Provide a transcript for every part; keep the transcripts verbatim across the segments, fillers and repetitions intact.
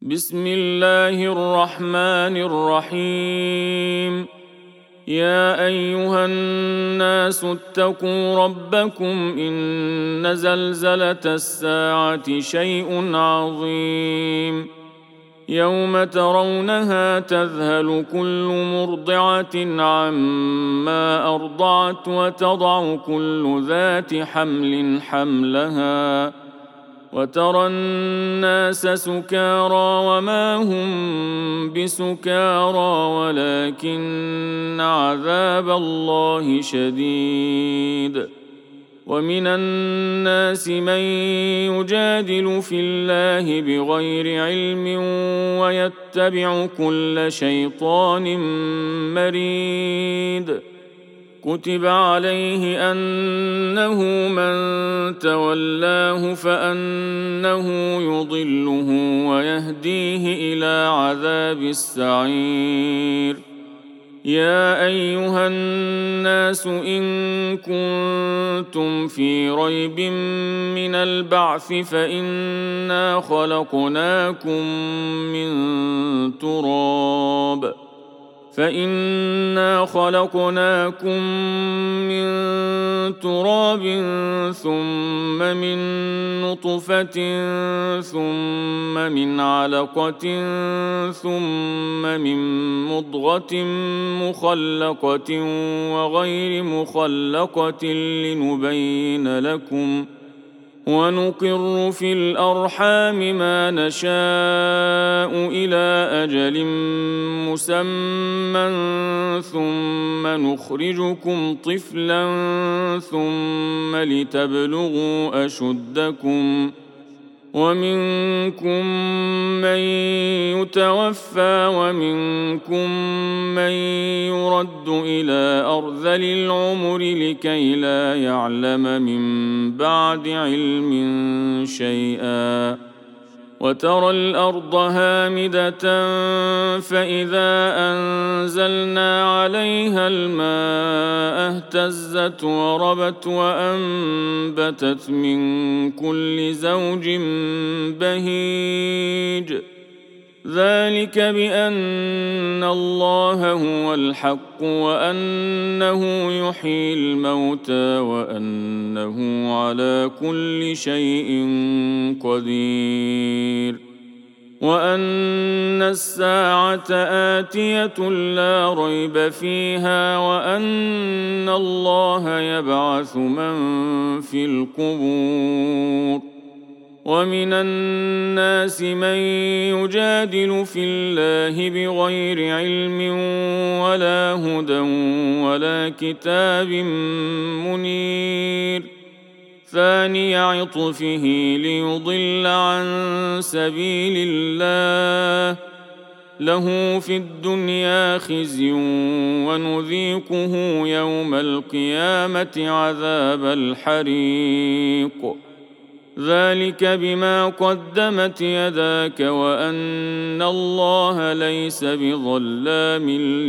بسم الله الرحمن الرحيم. يا أيها الناس اتقوا ربكم إن زلزلة الساعة شيء عظيم. يوم ترونها تذهل كل مرضعة عما أرضعت وتضع كل ذات حمل حملها وترى الناس سكارى وما هم بسكارى ولكن عذاب الله شديد. ومن الناس من يجادل في الله بغير علم ويتبع كل شيطان مريد. كتب عليه أنه من تولاه فأنه يضله ويهديه إلى عذاب السعير. يا أيها الناس إن كنتم في ريب من البعث فإنا خلقناكم من تراب فإنا خلقناكم من تراب ثم من نطفة ثم من علقة ثم من مضغة مخلقة وغير مخلقة لنبين لكم ونقر في الأرحام ما نشاء إلى أجل مسمى ثم نخرجكم طفلا ثم لتبلغوا أشدكم ومنكم من يتوفى ومنكم من يرد إلى أرذل العمر لكي لا يعلم من بعد علم شيئا. وترى الأرض هامدة فإذا أنزلنا عليها الماء اهتزت وربت وأنبتت من كل زوج بهيج. ذلك بأن الله هو الحق وأنه يحيي الموتى وأنه على كل شيء قدير وأن الساعة آتية لا ريب فيها وأن الله يبعث من في القبور. ومن الناس من يجادل في الله بغير علم ولا هدى ولا كتاب منير. ثاني عطفه ليضل عن سبيل الله له في الدنيا خزي ونذيقه يوم القيامة عذاب الحريق. ذلك بما قدمت يداك وأن الله ليس بظلام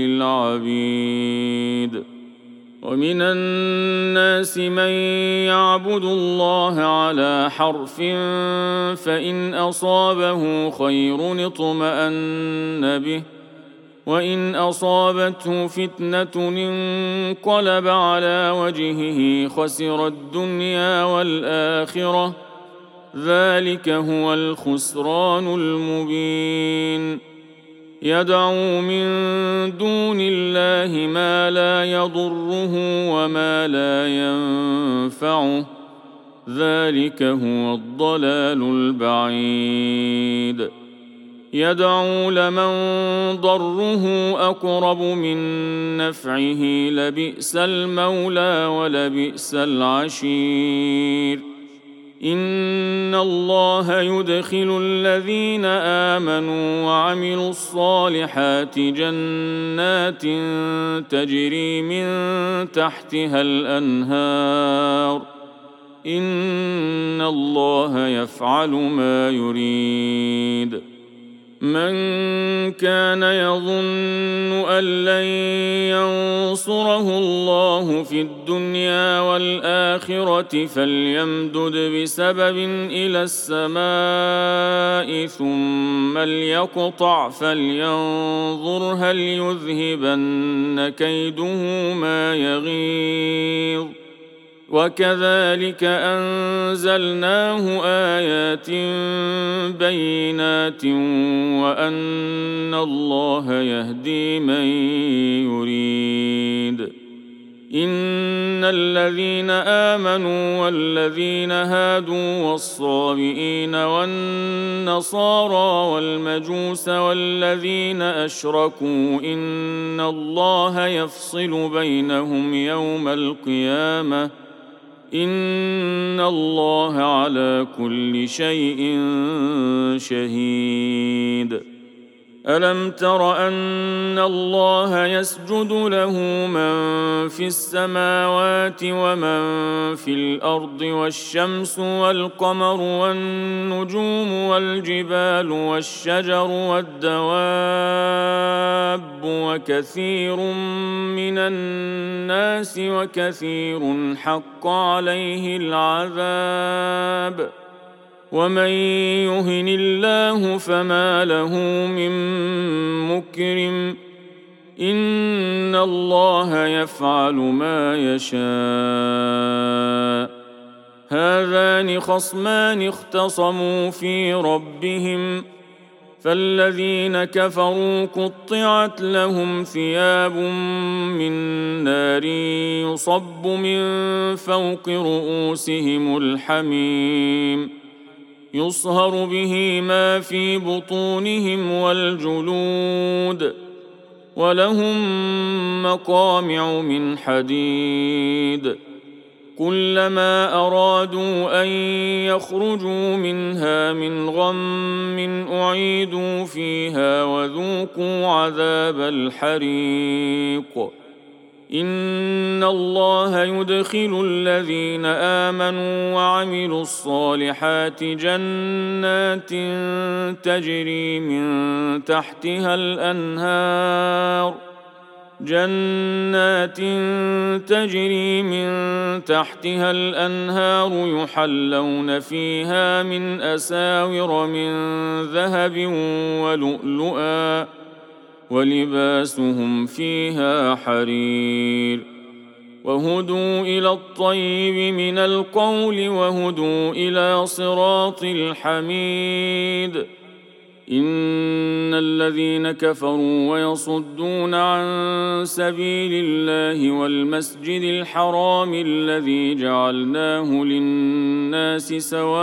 للعبيد. ومن الناس من يعبد الله على حرف فإن أصابه خير اطمأن به وإن أصابته فتنة انقلب على وجهه خسر الدنيا والآخرة. ذلك هو الخسران المبين. يدعو من دون الله ما لا يضره وما لا ينفعه. ذلك هو الضلال البعيد. يدعو لمن ضره أقرب من نفعه لبئس المولى ولبئس العشير. إن الله يدخل الذين آمنوا وعملوا الصالحات جنات تجري من تحتها الأنهار. إن الله يفعل ما يريد. من كان يظن أن لن ينصره الله في الدنيا والآخرة فليمدد بسبب إلى السماء ثم ليقطع فلينظر هل يذهبن كيده ما يغيظ وكذلك أنزلناه آيات بينات وأن الله يهدي من يريد. إن الذين آمنوا والذين هادوا والصابئين والنصارى والمجوس والذين أشركوا إن الله يفصل بينهم يوم القيامة إن الله على كل شيء شهيد. ألم تر أن الله يسجد له من في السماوات ومن في الأرض والشمس والقمر والنجوم والجبال والشجر والدواب وكثير من الناس وكثير حق عليه العذاب ومن يهن الله فما له من مكرم إن الله يفعل ما يشاء. هذان خصمان اختصموا في ربهم فالذين كفروا قطعت لهم ثياب من نار يصب من فوق رؤوسهم الحميم يصهر به ما في بطونهم والجلود ولهم مقامع من حديد كلما أرادوا أن يخرجوا منها من غم أعيدوا فيها وذوقوا عذاب الحريق. إن الله يدخل الذين آمنوا وعملوا الصالحات جنات تجري من تحتها الأنهار جنات تجري من تحتها الأنهار يحلون فيها من أساور من ذهب ولؤلؤا ولباسهم فيها حرير وهدوا إلى الطيب من القول وهدوا إلى صراط الحميد. إن الذين كفروا ويصدون عن سبيل الله والمسجد الحرام الذي جعلناه للناس سواء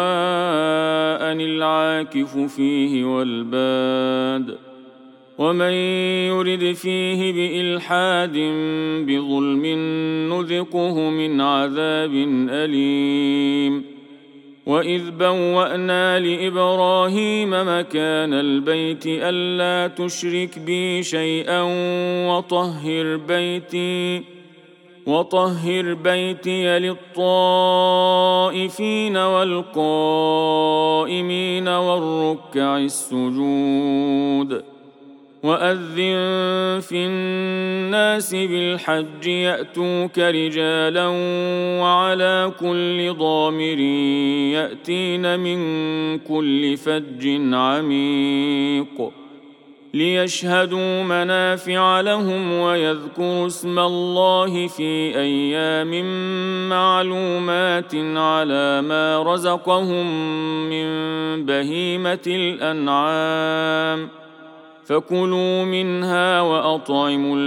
العاكف فيه والباد ومن يرد فيه بإلحاد بظلم نذقه من عذاب أليم. وإذ بوأنا لإبراهيم مكان البيت ألا تشرك بي شيئا وطهر بيتي وطهر بيتي للطائفين والقائمين والركع السجود. وأذن في الناس بالحج يأتوك رجالا وعلى كل ضامر يأتين من كل فج عميق ليشهدوا منافع لهم ويذكروا اسم الله في أيام معلومات على ما رزقهم من بهيمة الأنعام فكلوا منها وأطعموا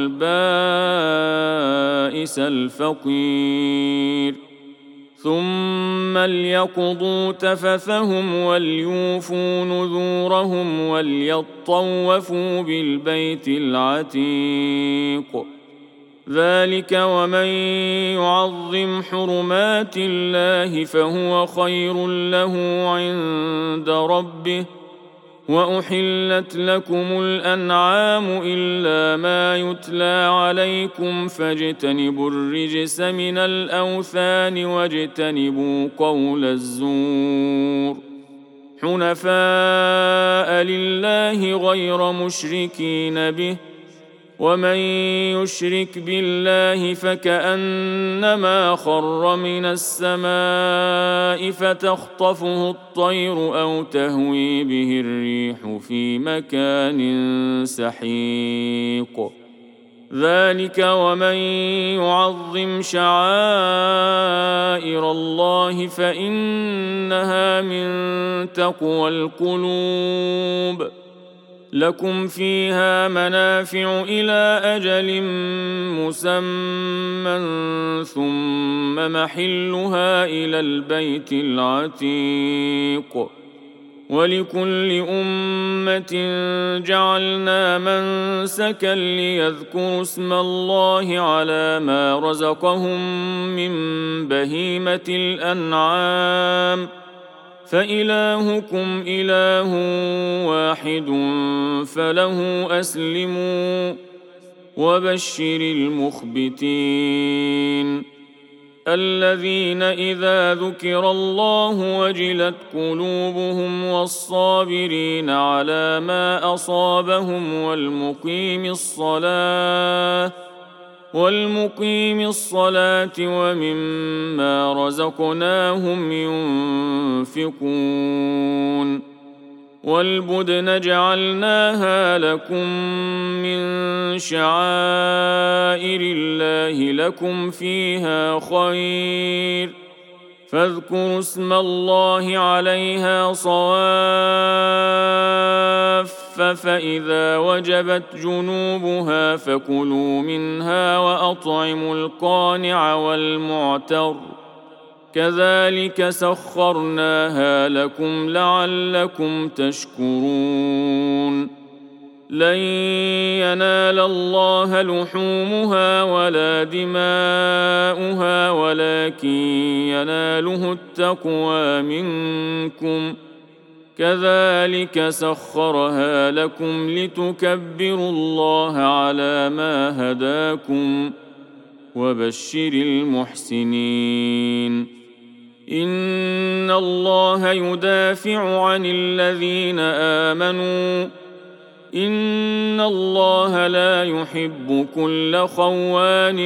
البائس الفقير ثم ليقضوا تفثهم وليوفوا نذورهم وليطوفوا بالبيت العتيق. ذلك ومن يعظم حرمات الله فهو خير له عند ربه. وأحلت لكم الأنعام إلا ما يتلى عليكم فاجتنبوا الرجس من الأوثان واجتنبوا قول الزور حنفاء لله الله غير مشركين به، ومن يشرك بالله فكأنما خر من السماء فتخطفه الطير أو تهوي به الريح في مكان سحيق. ذلك ومن يعظم شعائر الله فإنها من تقوى القلوب. لكم فيها منافع إلى أجل مسمى ثم محلها إلى البيت العتيق. ولكل أمة جعلنا منسكا ليذكروا اسم الله على ما رزقهم من بهيمة الأنعام، فإلهكم إله واحد فله أسلموا، وبشر المخبتين الذين إذا ذكر الله وجلت قلوبهم، والصابرين على ما أصابهم، والمقيم الصلاة والمقيم الصلاة ومما رزقناهم ينفقون. والبدن جعلناها لكم من شعائر الله لكم فيها خير، فاذكروا اسم الله عليها صواف، فإذا وجبت جنوبها فكلوا منها وأطعموا القانع والمعتر، كذلك سخرناها لكم لعلكم تشكرون. لن ينال الله لحومها ولا دماؤها ولكن يناله التقوى منكم، كذلك سخرها لكم لتكبروا الله على ما هداكم، وبشر المحسنين. إن الله يدافع عن الذين آمنوا، إن الله لا يحب كل خوان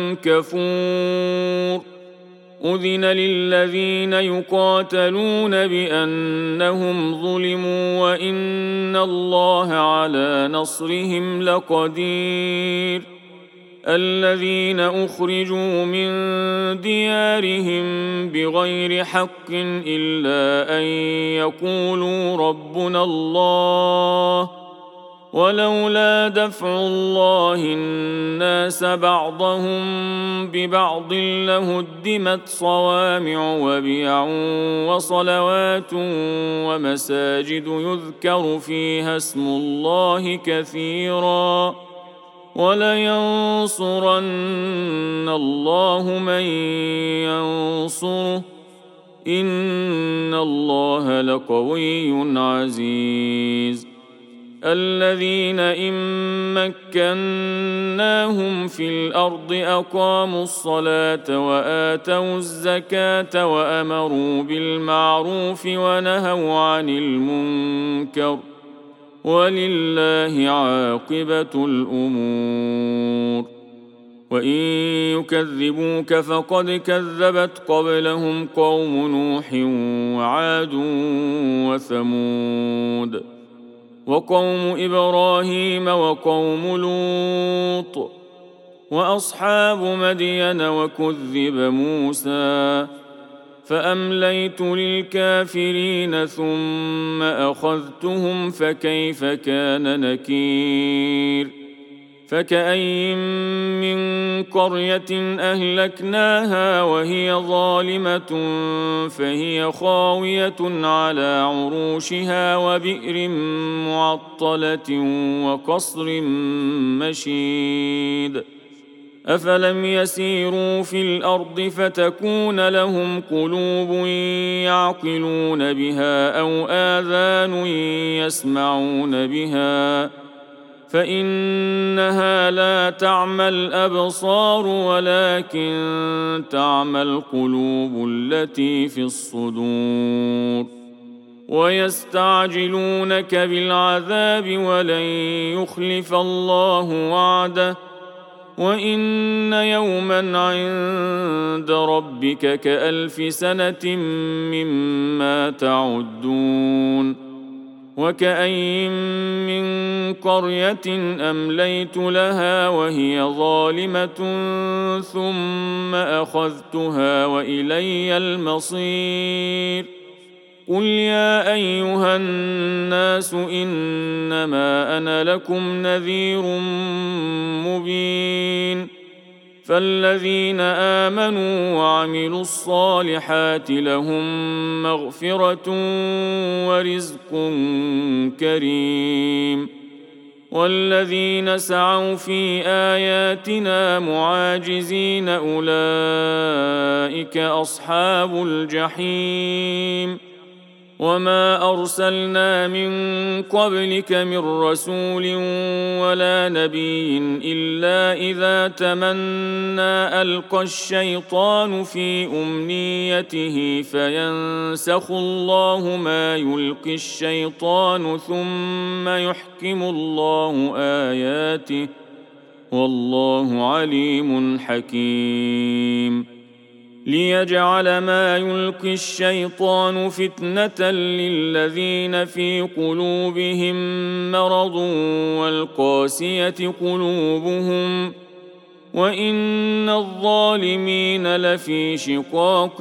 كفور. أذن للذين يقاتلون بأنهم ظلموا، وإن الله على نصرهم لقدير. الذين أخرجوا من ديارهم بغير حق إلا أن يقولوا ربنا الله، ولولا دفع الله الناس بعضهم ببعض لهدمت صوامع وبيع وصلوات ومساجد يذكر فيها اسم الله كثيرا، ولينصرن الله من ينصره، إن الله لقوي عزيز. الذين إن مكناهم في الأرض أقاموا الصلاة وآتوا الزكاة وأمروا بالمعروف ونهوا عن المنكر، ولله عاقبة الأمور. وإن يكذبوك فقد كذبت قبلهم قوم نوح وعاد وثمود وقوم إبراهيم وقوم لوط وأصحاب مدين، وكذب موسى فأمليت للكافرين ثم أخذتهم فكيف كان نكير. فكأين من قرية أهلكناها وهي ظالمة فهي خاوية على عروشها وبئر معطلة وقصر مشيد. أفلم يسيروا في الأرض فتكون لهم قلوب يعقلون بها أو آذان يسمعون بها، فإنها لا تعمى الأبصار ولكن تعمى القلوب التي في الصدور. ويستعجلونك بالعذاب ولن يخلف الله وعده وإن يوما عند ربك كألف سنة مما تعدون وكأين من قرية أمليت لها وهي ظالمة ثم أخذتها وإلي المصير قل يا أيها الناس إنما أنا لكم نذير مبين فالذين آمنوا وعملوا الصالحات لهم مغفرة ورزق كريم والذين سعوا في آياتنا معاجزين أولئك أصحاب الجحيم وما أرسلنا من قبلك من رسول ولا نبي إلا إذا تمنى ألقى الشيطان في أمنيته فينسخ الله ما يلقي الشيطان ثم يحكم الله آياته والله عليم حكيم ليجعل ما يلقي الشيطان فتنة للذين في قلوبهم مرض والقاسية قلوبهم وإن الظالمين لفي شقاق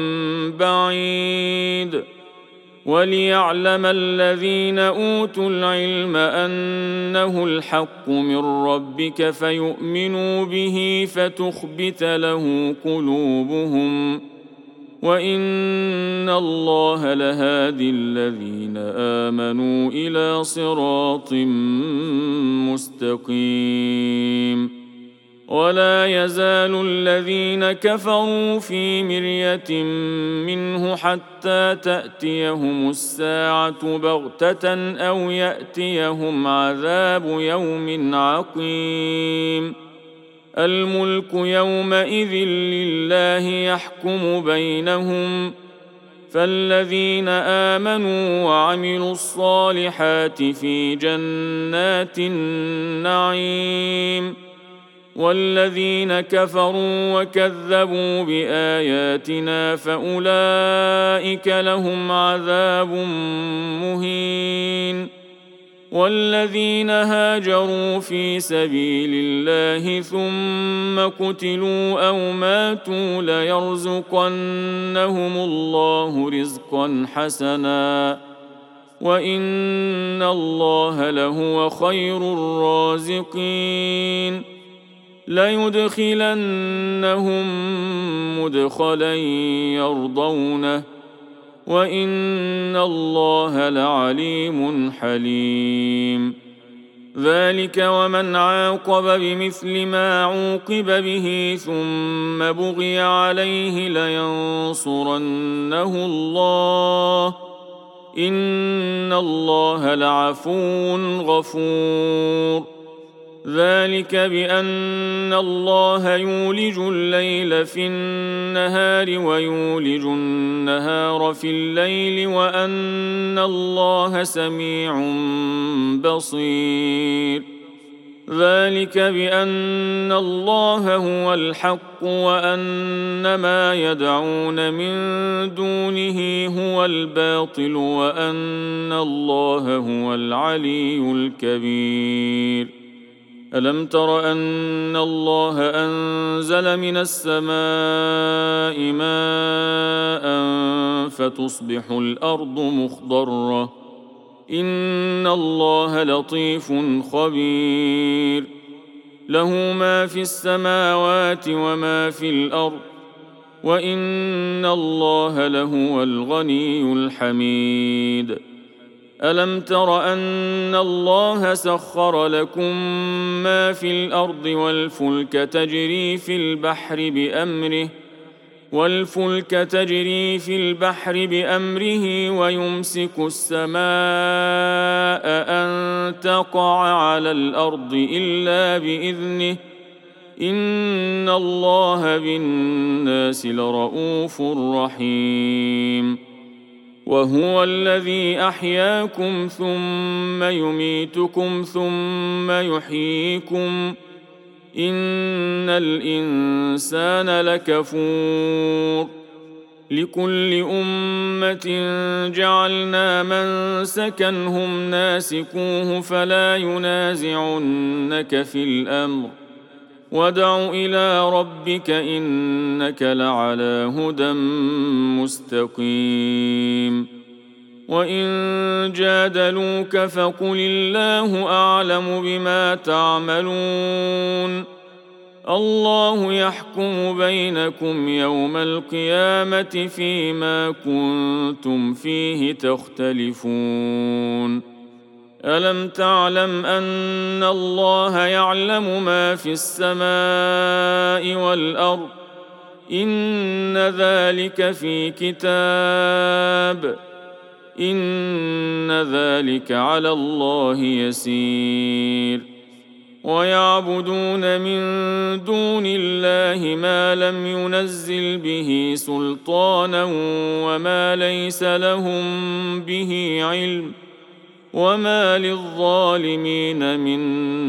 بعيد وليعلم الذين أوتوا العلم أنه الحق من ربك فيؤمنوا به فتخبت له قلوبهم وإن الله لهادي الذين آمنوا إلى صراط مستقيم ولا يزال الذين كفروا في مرية منه حتى تأتيهم الساعة بغتة أو يأتيهم عذاب يوم عقيم الملك يومئذ لله يحكم بينهم فالذين آمنوا وعملوا الصالحات في جنات النعيم والذين كفروا وكذبوا بآياتنا فأولئك لهم عذاب مهين والذين هاجروا في سبيل الله ثم قتلوا أو ماتوا ليرزقنهم الله رزقا حسنا وإن الله لهو خير الرازقين ليدخلنهم مدخلا يرضونه وإن الله لعليم حليم ذلك ومن عاقب بمثل ما عوقب به ثم بغي عليه لينصرنه الله إن الله لعفو غفور ذلك بأن الله يولج الليل في النهار ويولج النهار في الليل وأن الله سميع بصير ذلك بأن الله هو الحق وأن ما يدعون من دونه هو الباطل وأن الله هو العلي الكبير ألم تر أن الله أنزل من السماء ماء فتصبح الأرض مخضرة إن الله لطيف خبير له ما في السماوات وما في الأرض وإن الله لهو الغني الحميد ألم تر أن الله سخر لكم ما في الأرض والفلك تجري في البحر بأمره والفلك تجري في البحر بأمره ويمسك السماء أن تقع على الأرض إلا بإذنه إن الله بالناس لرؤوف رحيم وهو الذي أحياكم ثم يميتكم ثم يحييكم إن الإنسان لكفور لكل أمة جعلنا منسكا هم ناسكوه فلا ينازعنك في الأمر وادع إلى ربك إنك لعلى هدى مستقيم وإن جادلوك فقل الله أعلم بما تعملون الله يحكم بينكم يوم القيامة فيما كنتم فيه تختلفون ألم تعلم أن الله يعلم ما في السماء والأرض إن ذلك في كتاب إن ذلك على الله يسير ويعبدون من دون الله ما لم ينزل به سلطانا وما ليس لهم به علم وما للظالمين من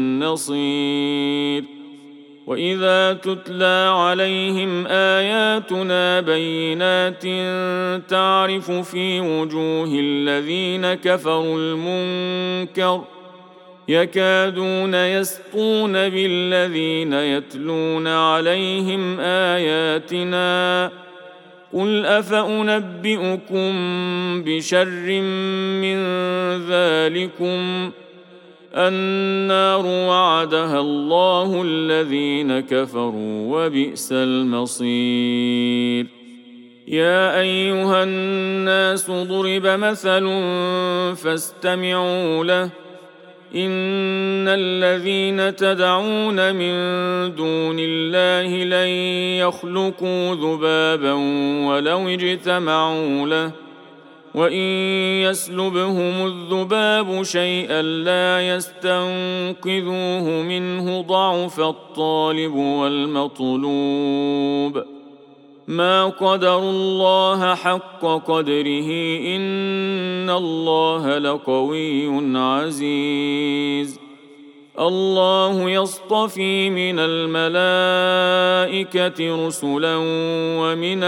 نصير وإذا تتلى عليهم آياتنا بينات تعرف في وجوه الذين كفروا المنكر يكادون يسطون بالذين يتلون عليهم آياتنا قل أفأنبئكم بشر من ذلكم النار وعدها الله الذين كفروا وبئس المصير يا أيها الناس ضرب مثل فاستمعوا له إن الذين تدعون من دون الله لن يخلقوا ذبابا ولو اجتمعوا له وإن يسلبهم الذباب شيئا لا يستنقذوه منه ضعف الطالب والمطلوب ما قدروا الله حق قدره إن الله لقوي عزيز الله يصطفي من الملائكة رسلا ومن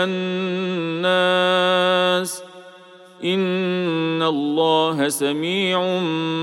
الناس إن الله سميع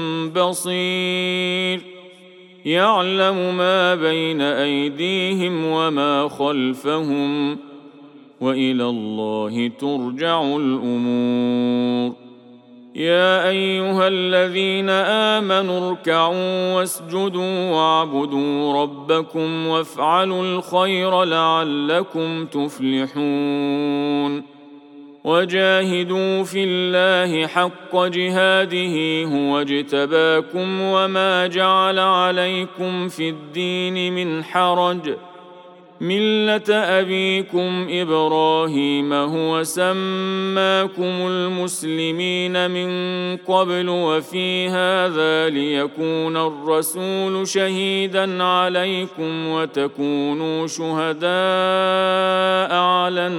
بصير يعلم ما بين أيديهم وما خلفهم وإلى الله ترجع الأمور يا أيها الذين آمنوا اركعوا واسجدوا واعبدوا ربكم وافعلوا الخير لعلكم تفلحون وجاهدوا في الله حق جهاده هو اجتباكم وما جعل عليكم في الدين من حرج ملة أبيكم إبراهيم هو سماكم المسلمين من قبل وفي هذا ليكون الرسول شهيدا عليكم وتكونوا شهداء على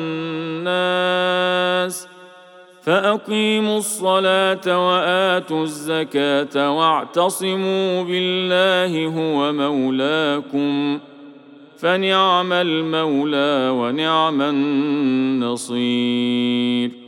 الناس فأقيموا الصلاة وآتوا الزكاة واعتصموا بالله هو مولاكم فنعم المولى ونعم النصير